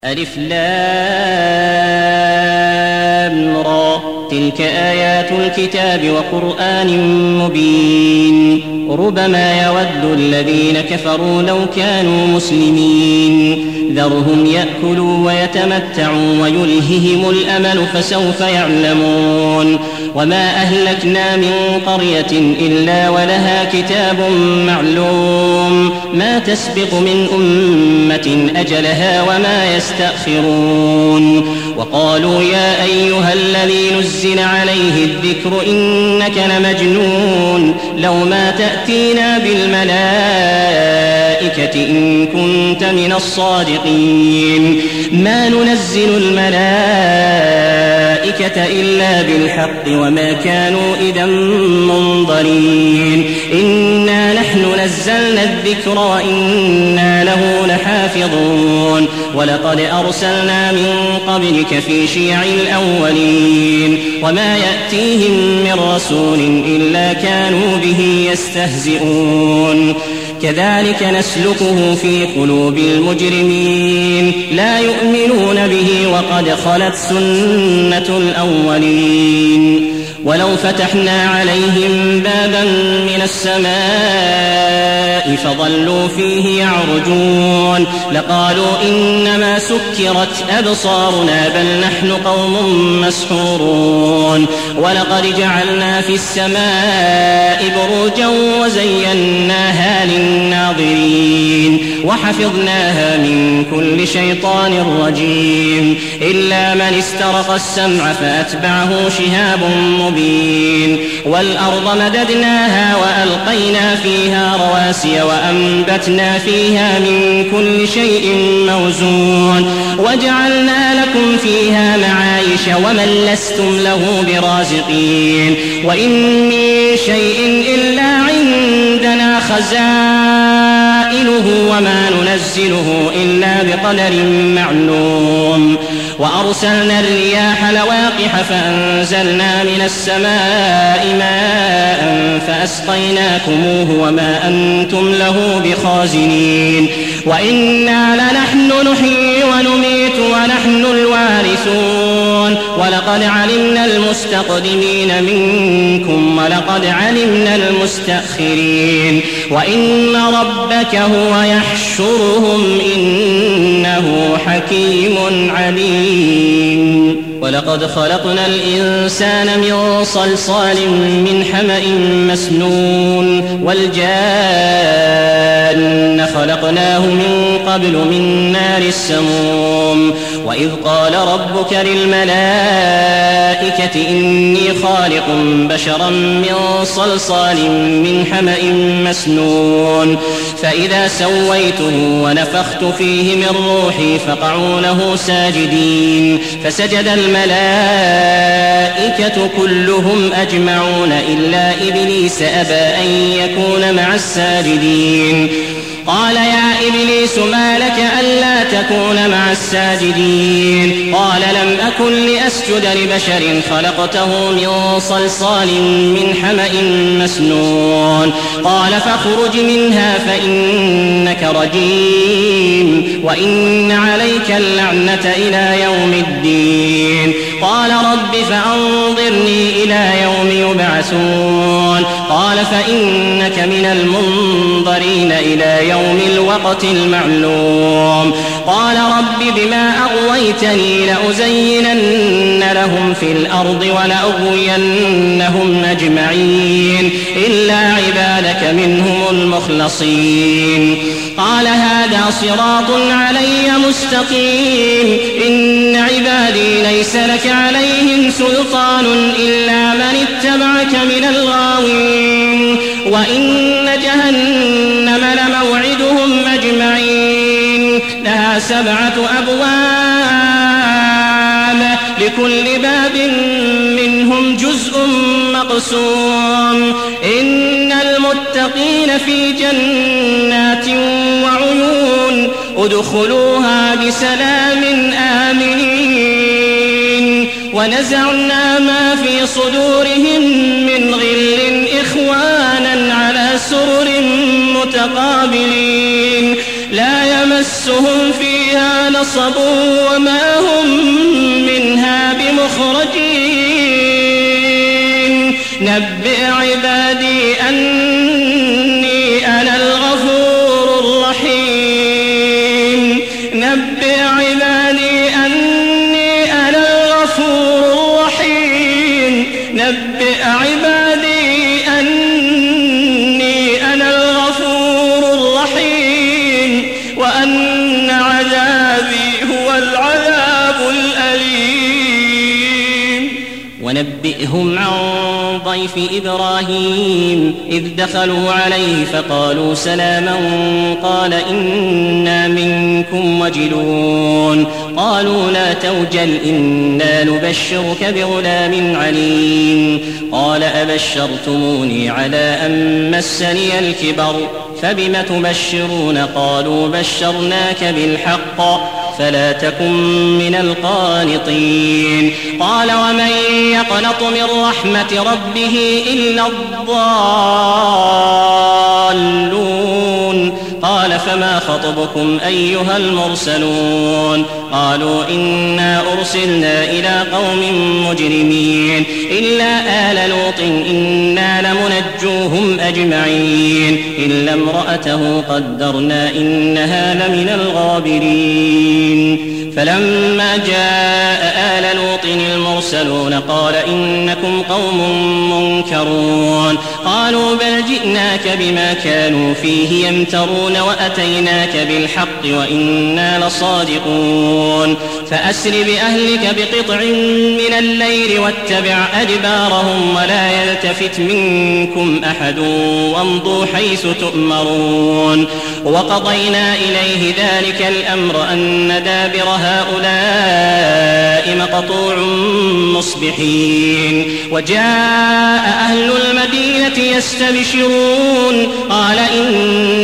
ألف لام را تلك آيات الكتاب وقرآن مبين ربما يود الذين كفروا لو كانوا مسلمين ذرهم يأكلوا ويتمتعوا ويلههم الأمل فسوف يعلمون وما أهلكنا من قرية إلا ولها كتاب معلوم ما تسبق من أمة أجلها وما يستأخرون وقالوا يا أيها الذي نزل عليه الذكر إنك لمجنون لو ما تأتينا بالملائكة إن كنت من الصادقين ما ننزل الملائكة إلا بالحق وما كانوا إذا منظرين إنا نحن نزلنا الذكر وإنا له لحافظون ولقد أرسلنا من قبلك في شيع الأولين وما يأتيهم من رسول إلا كانوا به يستهزئون كذلك نسلكه في قلوب المجرمين لا يؤمنون به وقد خلت سنة الأولين ولو فتحنا عليهم بابا من السماء فظلوا فيه يعرجون لقالوا إنما سكرت أبصارنا بل نحن قوم مسحورون ولقد جعلنا في السماء بروجا وزيناها للناظرين وحفظناها من كل شيطان رجيم إلا من استرق السمع فأتبعه شهاب مبين والأرض مددناها وألقينا فيها رواسي وأنبتنا فيها من كل شيء موزون وجعلنا لكم فيها معايش ومن لستم له برازقين وإن من شيء إلا عندنا خزائنه وما ننزله إلا بقدر معلوم وأرسلنا الرياح لواقح فأنزلنا من السماء ماء فأسقيناكموه وما أنتم له بخازنين وإنا لنحن نحيي ونميت ونحن الوارثون ولقد علمنا المستقدمين منكم ولقد علمنا المستأخرين وإن ربك هو يحشرهم إنه حكيم عليم ولقد خلقنا الإنسان من صلصال من حمأ مسنون والجان خلقناه من قبل من نار السموم وإذ قال ربك للملائكة إني خالق بشرا من صلصال من حمأ مسنون فإذا سويته ونفخت فيه من روحي فقعوا له ساجدين فسجد الملائكة كلهم أجمعون إلا إبليس أبى أن يكون مع الساجدين قال يا إبليس ما لك ألا تكون مع الساجدين قال لم أكن لأسجد لبشر خلقته من صلصال من حمأ مسنون قال فاخرج منها فإنك رجيم وإن عليك اللعنة إلى يوم الدين قال رب فأنظرني إلى يوم يبعثون قال فإنك من المنظرين إلى يوم الوقت المعلوم قال رب بما أغويتني لأزينن لهم في الأرض ولأغوينهم أجمعين إلا عبادك منهم المخلصين قال هذا صراط علي مستقيم إن عبادي ليس لك عليهم سلطان إلا من اتبعك من الغاوين وإن جهنم لموعدهم أجمعين لها 7 أبواب لكل باب منهم جزء مقسوم إن المتقين في جنات وعيون ادخلوها بسلام آمنين ونزعنا ما في صدورهم من غل إخوانا على سرر متقابلين لا يمسهم فيها فيها نصب وما هم منها بمخرجين نبئ عبادي أني أنا الغفور الرحيم نبئ عبادي أني أنا الغفور الرحيم نبئ عبادي أني أنا الغفور الرحيم وأن عذابي هو العذاب الأليم ونبئهم عن ضيف إبراهيم إذ دخلوا عليه فقالوا سلاما قال إنا منكم وجلون قالوا لا توجل إنا نبشرك بغلام عليم قال أبشرتموني على أن مسني الكبر فبم تبشرون قالوا بشرناك بالحق فلا تكن من القانطين قال ومن يقنط من رحمة ربه إلا الضالون قال فما خطبكم أيها المرسلون قالوا إنا أرسلنا إلى قوم مجرمين إلا آل لوط إنا لمنجوهم أجمعين إلا امرأته قدرنا إنها لمن الغابرين فلما جاء آل لوط المرسلون قال إنكم قوم منكرون قالوا بل جئناك بما كانوا فيه يمترون وأتيناك بالحق وإنا لصادقون فأسر بأهلك بقطع من الليل واتبع أدبارهم ولا يلتفت منكم أحد وامضوا حيث تؤمرون وقضينا إليه ذلك الأمر أن دابر هؤلاء مقطوع مصبحين وجاء أهل المدينة يستبشرون قال إن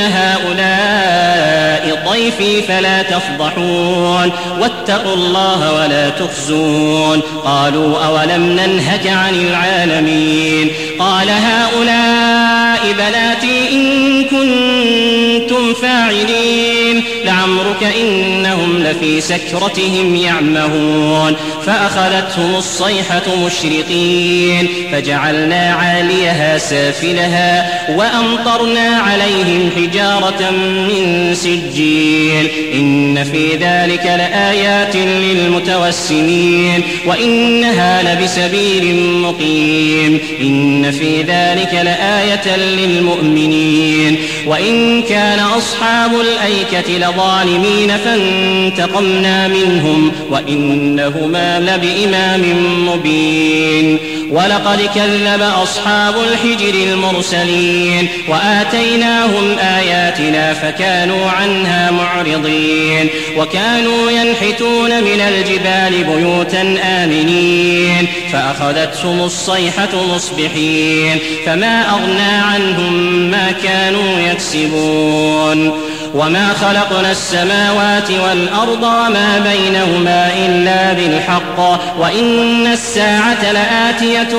هؤلاء ضيفي فلا تفضحون واتقوا الله ولا تخزون قالوا أولم ننهك عن العالمين قال هؤلاء بناتي إن كنتم فاعلين لعمرك إنهم لفي سكرتهم يعمهون فأخذتهم الصيحة مشرقين فجعلنا عاليها سافلها وأمطرنا عليهم حجارة من سجيل إن في ذلك لآيات للمتوسمين وإنها لبسبيل مقيم إن في ذلك لآية للمؤمنين وإن كان أصحاب الأيكة لظالمين فانتقمنا منهم وإنهما لبإمام مبين ولقد كذب أصحاب الحجر المرسلين وآتيناهم آياتنا فكانوا عنها معرضين وكانوا ينحتون من الجبال بيوتا آمنين فأخذتهم الصيحة مصبحين فما أغنى عنهم ما كانوا يكسبون وما خلقنا السماوات والأرض وما بينهما إلا بالحق وإن الساعة لآتية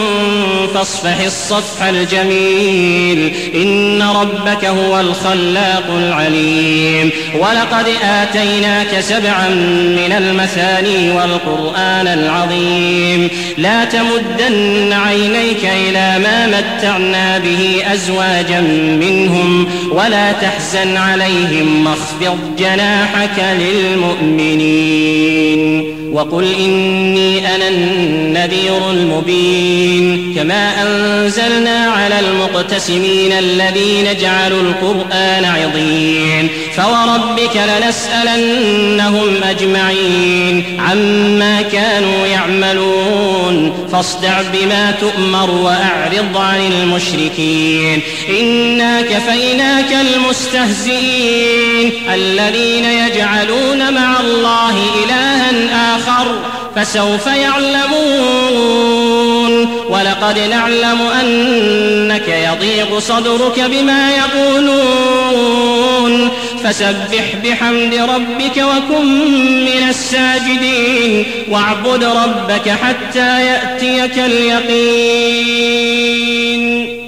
فاصفح الصفح الجميل إن ربك هو الخلاق العليم ولقد آتيناك 7 من المثاني والقرآن العظيم لا تمدن عينيك إلى ما متعنا به أزواجا منهم ولا تحزن عليهم واخفض جناحك للمؤمنين وقل إني أنا النذير المبين كما أنزلنا على المقتسمين الذين جعلوا القرآن عضين فوربك لنسألنهم أجمعين عما كانوا يعملون فاصدع بما تؤمر وأعرض عن المشركين إنا كفيناك المستهزئين الذين يجعلون مع الله إلها آخر فسوف يعلمون ولقد نعلم أنك يضيق صدرك بما يقولون فسبح بحمد ربك وكن من الساجدين واعبد ربك حتى يأتيك اليقين